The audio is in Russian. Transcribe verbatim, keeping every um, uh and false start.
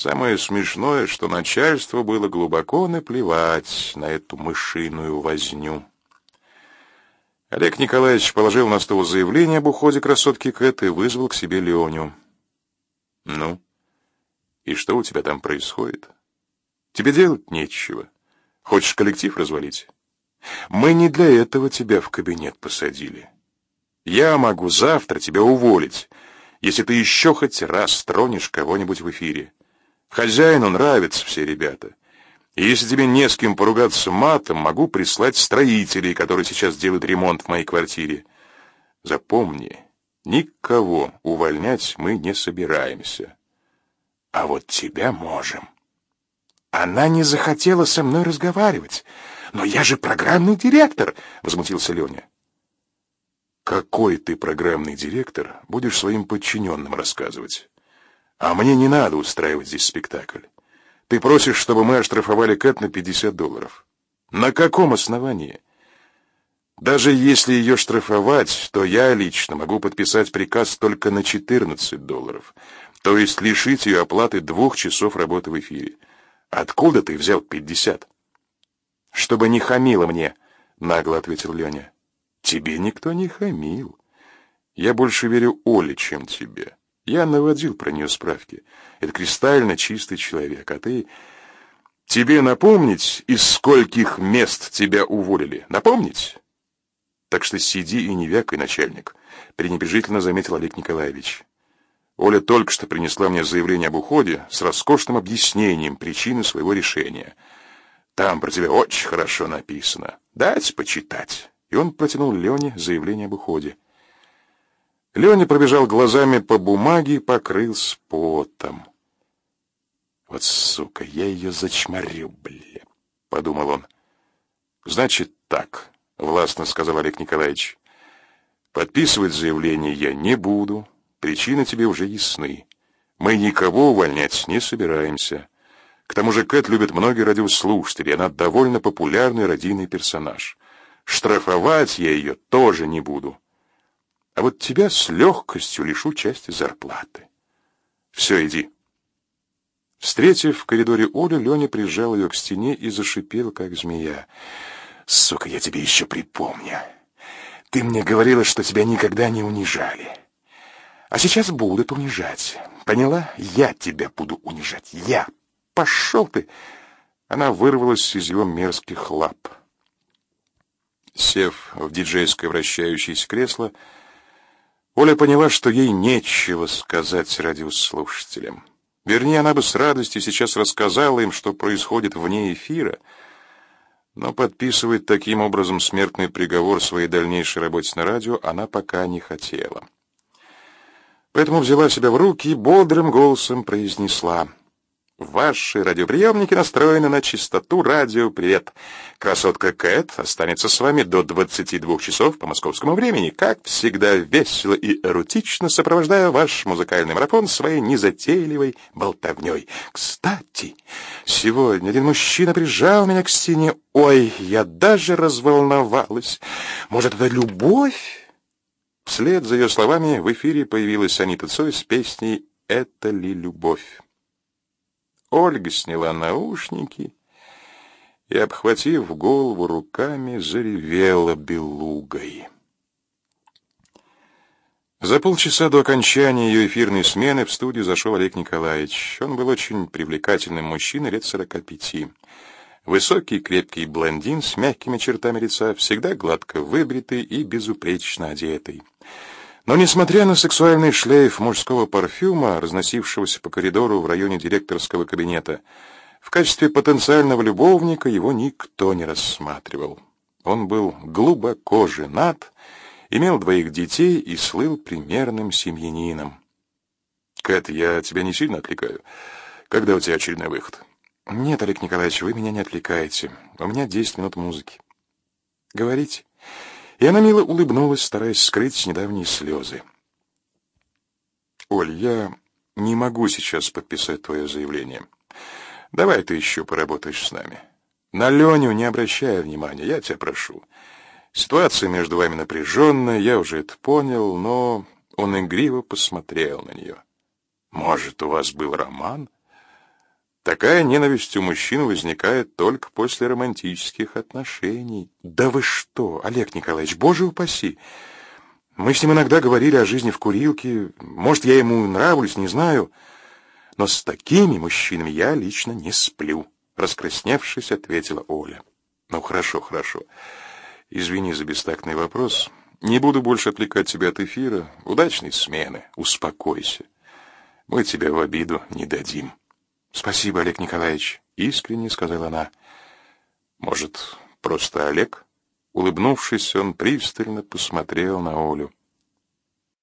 Самое смешное, что начальству было глубоко наплевать на эту мышиную возню. Олег Николаевич положил на стол заявление об уходе красотки Кэт и вызвал к себе Леню. «Ну, и что у тебя там происходит? Тебе делать нечего. Хочешь коллектив развалить? Мы не для этого тебя в кабинет посадили. Я могу завтра тебя уволить, если ты еще хоть раз тронешь кого-нибудь в эфире. Хозяину нравятся все ребята. И если тебе не с кем поругаться матом, могу прислать строителей, которые сейчас делают ремонт в моей квартире. Запомни, никого увольнять мы не собираемся. А вот тебя можем». «Она не захотела со мной разговаривать. Но я же программный директор», — возмутился Леня. «Какой ты программный директор, будешь своим подчиненным рассказывать. А мне не надо устраивать здесь спектакль. Ты просишь, чтобы мы оштрафовали Кэт на пятьдесят долларов. На каком основании? Даже если ее штрафовать, то я лично могу подписать приказ только на четырнадцать долларов, то есть лишить ее оплаты двух часов работы в эфире. Откуда ты взял пятьдесят? «Чтобы не хамила мне», — нагло ответил Леня. «Тебе никто не хамил. Я больше верю Оле, чем тебе. Я наводил про нее справки. Это кристально чистый человек, а ты... Тебе напомнить, из скольких мест тебя уволили? Напомнить? Так что сиди и не вякай, начальник», — пренебрежительно заметил Олег Николаевич. «Оля только что принесла мне заявление об уходе с роскошным объяснением причины своего решения. Там про тебя очень хорошо написано. Дайте почитать». И он протянул Лене заявление об уходе. Леня пробежал глазами по бумаге и покрылся потом. «Вот сука, я ее зачморю, бля», — подумал он. «Значит так», — властно сказал Олег Николаевич. «Подписывать заявление я не буду. Причины тебе уже ясны. Мы никого увольнять не собираемся. К тому же Кэт любит многие радиослушатели, она довольно популярный радийный персонаж. Штрафовать я ее тоже не буду. А вот тебя с легкостью лишу части зарплаты. Все, иди». Встретив в коридоре Олю, Леня прижал ее к стене и зашипел, как змея. «Сука, я тебе еще припомню. Ты мне говорила, что тебя никогда не унижали. А сейчас будут унижать. Поняла? Я тебя буду унижать. Я. Пошел ты!» Она вырвалась из его мерзких лап. Сев в диджейское вращающееся кресло, Оля поняла, что ей нечего сказать радиослушателям. Вернее, она бы с радостью сейчас рассказала им, что происходит вне эфира, но подписывать таким образом смертный приговор своей дальнейшей работе на радио она пока не хотела. Поэтому взяла себя в руки и бодрым голосом произнесла: «Ваши радиоприемники настроены на частоту радио «Привет». Красотка Кэт останется с вами до двадцати двух часов по московскому времени, как всегда весело и эротично сопровождая ваш музыкальный марафон своей незатейливой болтовней. Кстати, сегодня один мужчина прижал меня к стене. Ой, я даже разволновалась. Может, это любовь?» Вслед за ее словами в эфире появилась Анита Цой с песней «Это ли любовь?». Ольга сняла наушники и, обхватив голову руками, заревела белугой. За полчаса до окончания ее эфирной смены в студию зашел Олег Николаевич. Он был очень привлекательным мужчиной лет сорока пяти. Высокий, крепкий блондин с мягкими чертами лица, всегда гладко выбритый и безупречно одетый. Но, несмотря на сексуальный шлейф мужского парфюма, разносившегося по коридору в районе директорского кабинета, в качестве потенциального любовника его никто не рассматривал. Он был глубоко женат, имел двоих детей и слыл примерным семьянином. «Кэт, я тебя не сильно отвлекаю? Когда у тебя очередной выход?» «Нет, Олег Николаевич, вы меня не отвлекаете. У меня десять минут музыки». «Говорите». И она мило улыбнулась, стараясь скрыть недавние слезы. «Оль, я не могу сейчас подписать твое заявление. Давай ты еще поработаешь с нами. На Леню не обращай внимания, я тебя прошу. Ситуация между вами напряженная, я уже это понял, но...» Он игриво посмотрел на нее. «Может, у вас был роман? Такая ненависть у мужчин возникает только после романтических отношений. Да вы что, Олег Николаевич, боже упаси! Мы с ним иногда говорили о жизни в курилке. Может, я ему нравлюсь, не знаю. Но с такими мужчинами я лично не сплю. Раскрасневшись, ответила Оля. Ну, хорошо, хорошо. Извини за бестактный вопрос. Не буду больше отвлекать тебя от эфира. Удачной смены. Успокойся. Мы тебя в обиду не дадим. Спасибо, Олег Николаевич, искренне сказала она. Может, просто Олег? Улыбнувшись, он пристально посмотрел на Олю.